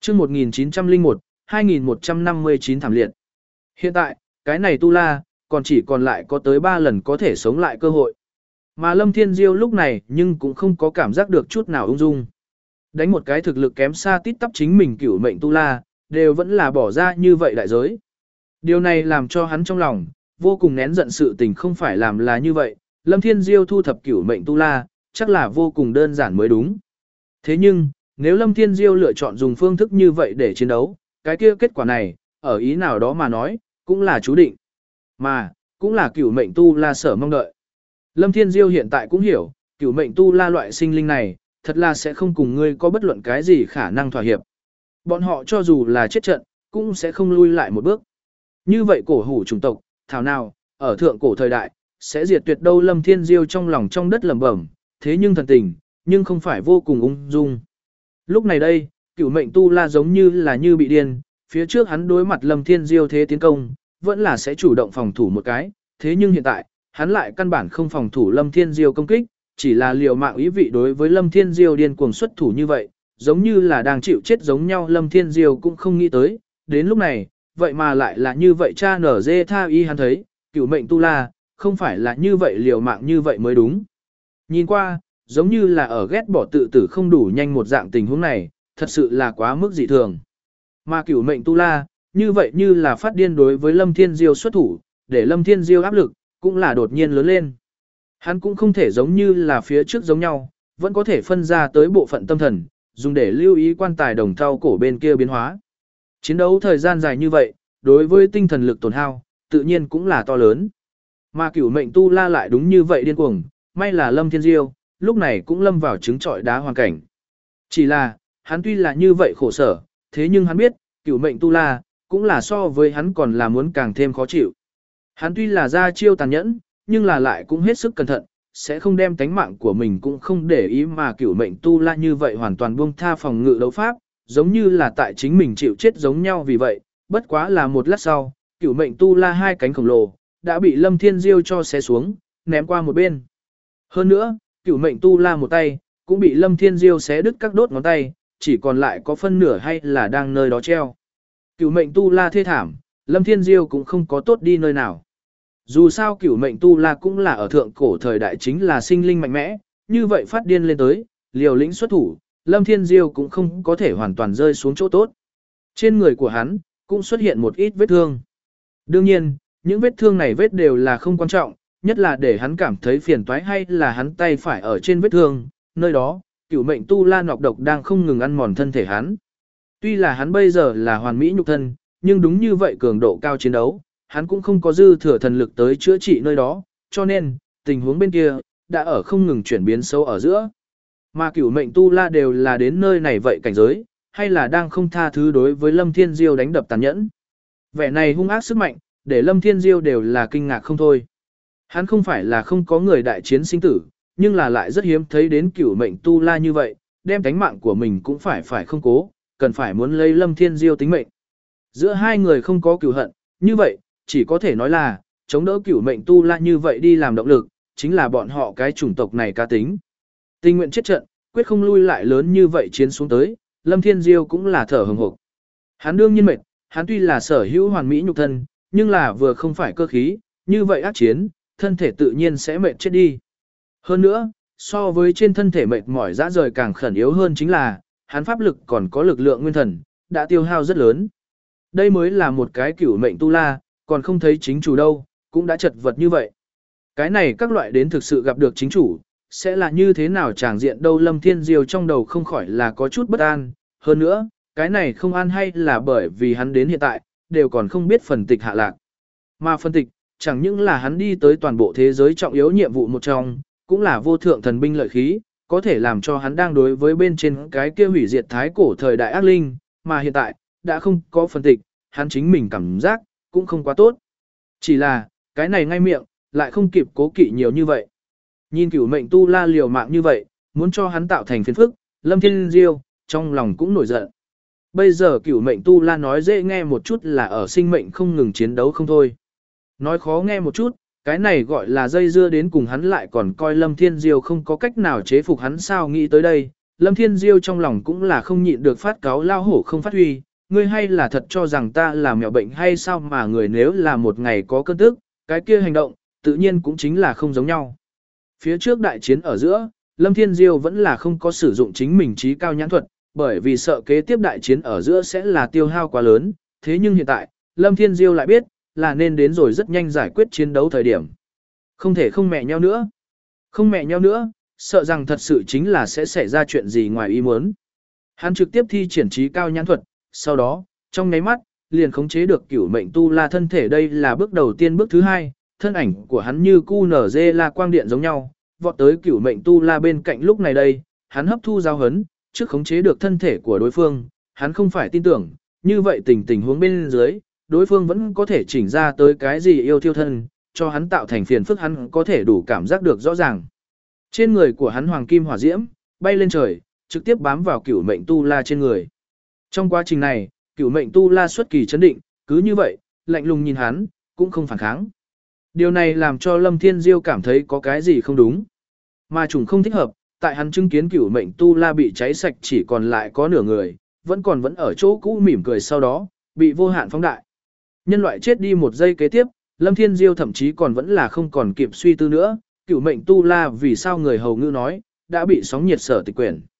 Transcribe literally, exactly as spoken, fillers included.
chương một nghìn chín trăm lẻ một, hai nghìn một trăm năm mươi chín thảm liệt. Hiện tại, cái này tu la, còn chỉ còn lại có tới ba lần có thể sống lại cơ hội. Mà Lâm Thiên Diêu lúc này nhưng cũng không có cảm giác được chút nào ung dung. Đánh một cái thực lực kém xa tít tắp chính mình cửu mệnh tu la, đều vẫn là bỏ ra như vậy đại giới. Điều này làm cho hắn trong lòng, vô cùng nén giận sự tình không phải làm là như vậy, Lâm Thiên Diêu thu thập cửu mệnh tu la, chắc là vô cùng đơn giản mới đúng. Thế nhưng, nếu Lâm Thiên Diêu lựa chọn dùng phương thức như vậy để chiến đấu, cái kia kết quả này, ở ý nào đó mà nói, cũng là chú định. Mà, cũng là cửu mệnh tu la sở mong đợi. Lâm Thiên Diêu hiện tại cũng hiểu, cửu mệnh tu la loại sinh linh này, thật là sẽ không cùng ngươi có bất luận cái gì khả năng thỏa hiệp. Bọn họ cho dù là chết trận, cũng sẽ không lui lại một bước. Như vậy cổ hủ chủng tộc, thảo nào, ở thượng cổ thời đại, sẽ diệt tuyệt đâu. Lâm Thiên Diêu trong lòng trong đất lẩm bẩm, thế nhưng thần tình, nhưng không phải vô cùng ung dung. Lúc này đây, cửu mệnh tu la giống như là như bị điên, phía trước hắn đối mặt Lâm Thiên Diêu thế tiến công, vẫn là sẽ chủ động phòng thủ một cái, thế nhưng hiện tại, hắn lại căn bản không phòng thủ Lâm Thiên Diêu công kích, chỉ là liều mạng ý vị đối với Lâm Thiên Diêu điên cuồng xuất thủ như vậy, giống như là đang chịu chết giống nhau. Lâm Thiên Diêu cũng không nghĩ tới, đến lúc này, vậy mà lại là như vậy. Cha nở dê tha y hắn thấy, cửu mệnh tu la, không phải là như vậy liều mạng như vậy mới đúng. Nhìn qua, giống như là ở ghét bỏ tự tử không đủ nhanh một dạng tình huống này, thật sự là quá mức dị thường. Mà cửu mệnh tu la, như vậy như là phát điên đối với Lâm Thiên Diêu xuất thủ, để Lâm Thiên Diêu áp lực, cũng là đột nhiên lớn lên. Hắn cũng không thể giống như là phía trước giống nhau, vẫn có thể phân ra tới bộ phận tâm thần, dùng để lưu ý quan tài đồng thau cổ bên kia biến hóa. Chiến đấu thời gian dài như vậy, đối với tinh thần lực tổn hao, tự nhiên cũng là to lớn. Mà cửu mệnh tu la lại đúng như vậy điên cuồng, may là Lâm Thiên Diêu, lúc này cũng lâm vào trứng trọi đá hoàn cảnh. Chỉ là, hắn tuy là như vậy khổ sở, thế nhưng hắn biết, cửu mệnh tu la, cũng là so với hắn còn là muốn càng thêm khó chịu. Hắn tuy là ra chiêu tàn nhẫn, nhưng là lại cũng hết sức cẩn thận, sẽ không đem tánh mạng của mình cũng không để ý. Mà cửu mệnh tu la như vậy hoàn toàn buông tha phòng ngự đấu pháp, giống như là tại chính mình chịu chết giống nhau. Vì vậy, bất quá là một lát sau, cửu mệnh tu la hai cánh khổng lồ, đã bị Lâm Thiên Diêu cho xé xuống, ném qua một bên. Hơn nữa, cửu mệnh tu la một tay, cũng bị Lâm Thiên Diêu xé đứt các đốt ngón tay, chỉ còn lại có phân nửa hay là đang nơi đó treo. Cửu mệnh tu la thê thảm, Lâm Thiên Diêu cũng không có tốt đi nơi nào. Dù sao cửu mệnh tu la cũng là ở thượng cổ thời đại chính là sinh linh mạnh mẽ, như vậy phát điên lên tới, liều lĩnh xuất thủ, Lâm Thiên Diêu cũng không có thể hoàn toàn rơi xuống chỗ tốt. Trên người của hắn, cũng xuất hiện một ít vết thương. Đương nhiên, những vết thương này vết đều là không quan trọng, nhất là để hắn cảm thấy phiền toái hay là hắn tay phải ở trên vết thương, nơi đó, cửu mệnh tu la nọc độc đang không ngừng ăn mòn thân thể hắn. Tuy là hắn bây giờ là hoàn mỹ nhục thân, nhưng đúng như vậy cường độ cao chiến đấu, hắn cũng không có dư thừa thần lực tới chữa trị nơi đó, cho nên, tình huống bên kia, đã ở không ngừng chuyển biến sâu ở giữa. Mà cửu mệnh tu la đều là đến nơi này vậy cảnh giới, hay là đang không tha thứ đối với Lâm Thiên Diêu đánh đập tàn nhẫn. Vẻ này hung ác sức mạnh, để Lâm Thiên Diêu đều là kinh ngạc không thôi. Hắn không phải là không có người đại chiến sinh tử, nhưng là lại rất hiếm thấy đến cửu mệnh tu la như vậy, đem tánh mạng của mình cũng phải phải không cố, cần phải muốn lấy Lâm Thiên Diêu tính mệnh. Giữa hai người không có cửu hận, như vậy, chỉ có thể nói là, chống đỡ cửu mệnh tu la như vậy đi làm động lực, chính là bọn họ cái chủng tộc này cá tính. Tình nguyện chết trận, quyết không lui lại lớn như vậy chiến xuống tới, Lâm Thiên Diêu cũng là thở hừng hực. Hắn đương nhiên mệt, hắn tuy là sở hữu hoàn mỹ nhục thân, nhưng là vừa không phải cơ khí, như vậy ác chiến, thân thể tự nhiên sẽ mệt chết đi. Hơn nữa, so với trên thân thể mệt mỏi dã rời càng khẩn yếu hơn chính là, hắn pháp lực còn có lực lượng nguyên thần, đã tiêu hao rất lớn. Đây mới là một cái cửu mệnh tu la, còn không thấy chính chủ đâu, cũng đã chật vật như vậy. Cái này các loại đến thực sự gặp được chính chủ, sẽ là như thế nào tràng diện đâu. Lâm Thiên Diêu trong đầu không khỏi là có chút bất an, hơn nữa, cái này không an hay là bởi vì hắn đến hiện tại, đều còn không biết phần tịch hạ lạc. Mà phần tịch, chẳng những là hắn đi tới toàn bộ thế giới trọng yếu nhiệm vụ một trong, cũng là vô thượng thần binh lợi khí, có thể làm cho hắn đang đối với bên trên cái kia hủy diệt thái cổ thời đại ác linh, mà hiện tại, đã không có phần tịch, hắn chính mình cảm giác, cũng không quá tốt. Chỉ là, cái này ngay miệng, lại không kịp cố kỵ nhiều như vậy. Nhìn cửu mệnh tu la liều mạng như vậy, muốn cho hắn tạo thành phiền phức, Lâm Thiên Diêu, trong lòng cũng nổi giận. Bây giờ cửu mệnh tu la nói dễ nghe một chút là ở sinh mệnh không ngừng chiến đấu không thôi. Nói khó nghe một chút, cái này gọi là dây dưa đến cùng hắn lại còn coi Lâm Thiên Diêu không có cách nào chế phục hắn sao. Nghĩ tới đây, Lâm Thiên Diêu trong lòng cũng là không nhịn được phát cáo lao hổ không phát huy, ngươi hay là thật cho rằng ta là mèo bệnh hay sao mà người nếu là một ngày có cơn tức, cái kia hành động, tự nhiên cũng chính là không giống nhau. Phía trước đại chiến ở giữa, Lâm Thiên Diêu vẫn là không có sử dụng chính mình trí cao nhãn thuật, bởi vì sợ kế tiếp đại chiến ở giữa sẽ là tiêu hao quá lớn, thế nhưng hiện tại, Lâm Thiên Diêu lại biết, là nên đến rồi rất nhanh giải quyết chiến đấu thời điểm. Không thể không mẹ nhau nữa. Không mẹ nhau nữa, sợ rằng thật sự chính là sẽ xảy ra chuyện gì ngoài ý muốn. Hắn trực tiếp thi triển trí cao nhãn thuật, sau đó, trong nháy mắt, liền khống chế được cửu mệnh tu la thân thể. Đây là bước đầu tiên. Bước thứ hai, thân ảnh của hắn như cu nở dê la quang điện giống nhau, vọt tới cửu mệnh tu la bên cạnh. Lúc này đây, hắn hấp thu giao hấn, trước khống chế được thân thể của đối phương, hắn không phải tin tưởng, như vậy tình tình huống bên dưới, đối phương vẫn có thể chỉnh ra tới cái gì yêu thiêu thân, cho hắn tạo thành phiền phức hắn có thể đủ cảm giác được rõ ràng. Trên người của hắn hoàng kim hỏa diễm, bay lên trời, trực tiếp bám vào cửu mệnh tu la trên người. Trong quá trình này, cửu mệnh tu la xuất kỳ chấn định, cứ như vậy, lạnh lùng nhìn hắn, cũng không phản kháng. Điều này làm cho Lâm Thiên Diêu cảm thấy có cái gì không đúng. Mà trùng không thích hợp, tại hắn chứng kiến cửu mệnh tu la bị cháy sạch chỉ còn lại có nửa người, vẫn còn vẫn ở chỗ cũ mỉm cười sau đó, bị vô hạn phóng đại. Nhân loại chết đi một giây kế tiếp, Lâm Thiên Diêu thậm chí còn vẫn là không còn kịp suy tư nữa, cửu mệnh tu la vì sao người hầu ngữ nói, đã bị sóng nhiệt sở tịch quyển.